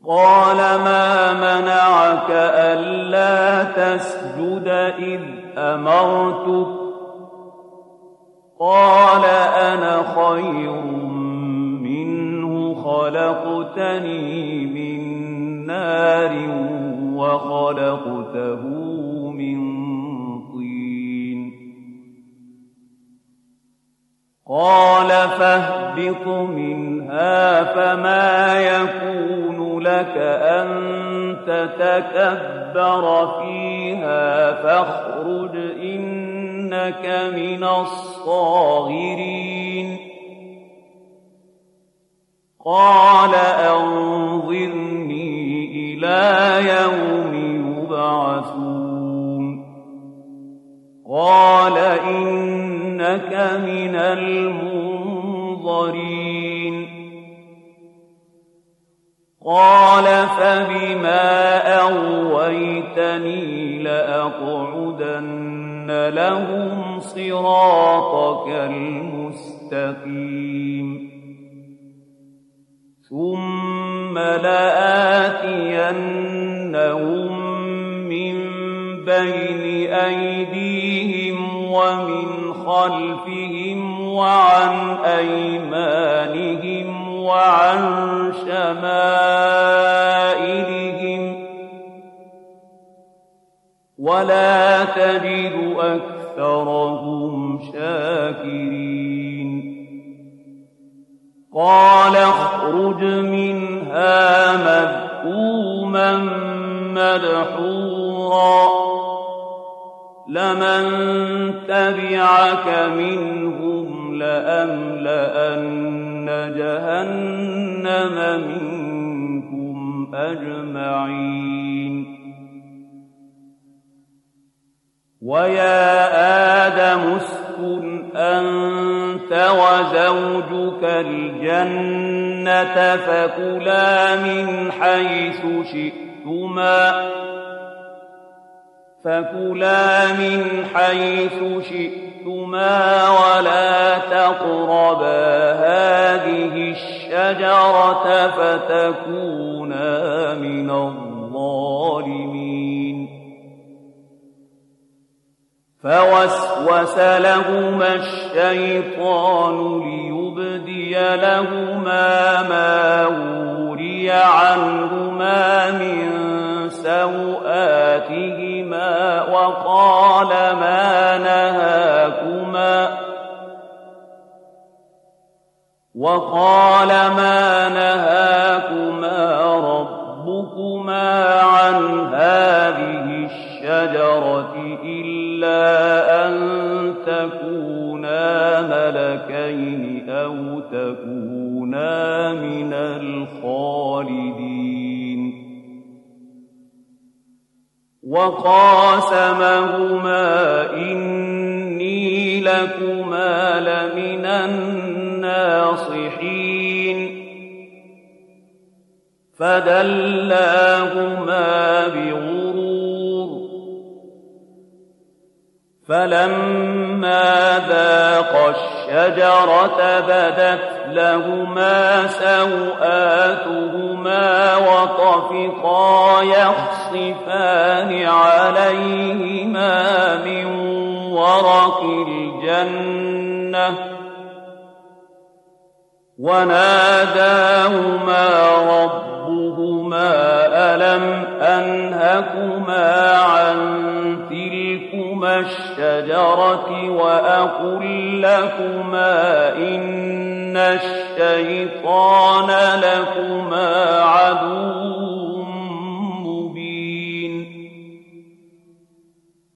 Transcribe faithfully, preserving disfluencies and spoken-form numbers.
قال ما منعك ألا تسجد إذ أمرتك قال أنا خير منه خلقتني من نار وخلقته من طين قال فاهبط منها فما يكون لك أن تتكبر فيها فاخرج إنك من الصاغرين قال أنظرني إلى يوم يبعثون قال إنك من المنظرين قال فبما أغويتني لأقعدن لهم صراطك المستقيم ثم لآتينهم من بين أيديهم ومن خلفهم وعن أيمانهم وعن شمائلهم ولا تجد أكثرهم شاكرين قال اخرج منها مذءوما مدحورا لمن تبعك منهم لأملأن جهنم منكم أجمعين ويا آدم اسكن أنت وزوجك الجنة فكلا من حيث شئتما فكلا من حيث شئتما ولا تقربا هذه الشجرة فتكونا من الظالمين فوسوس لهما الشيطان ليبدي لهما ما وري عنهما من سوآتهما وقال ما نهاكما وقال ما نهاكما ربكما عن هذه الشجرة إلا أن تكونا ملكين أو تكونا من الخالدين وقاسمهما إني لكما لمن الناصحين فدلاهما بغرور فلما ذاقا الشجرة بدت لهما سوآتهما وطفقا يخصفان عليهما من ورق الجنة وناداهما ربهما ألم أنهكما عن تلكما الشجرة وأقل لكما إن الشيطان لكما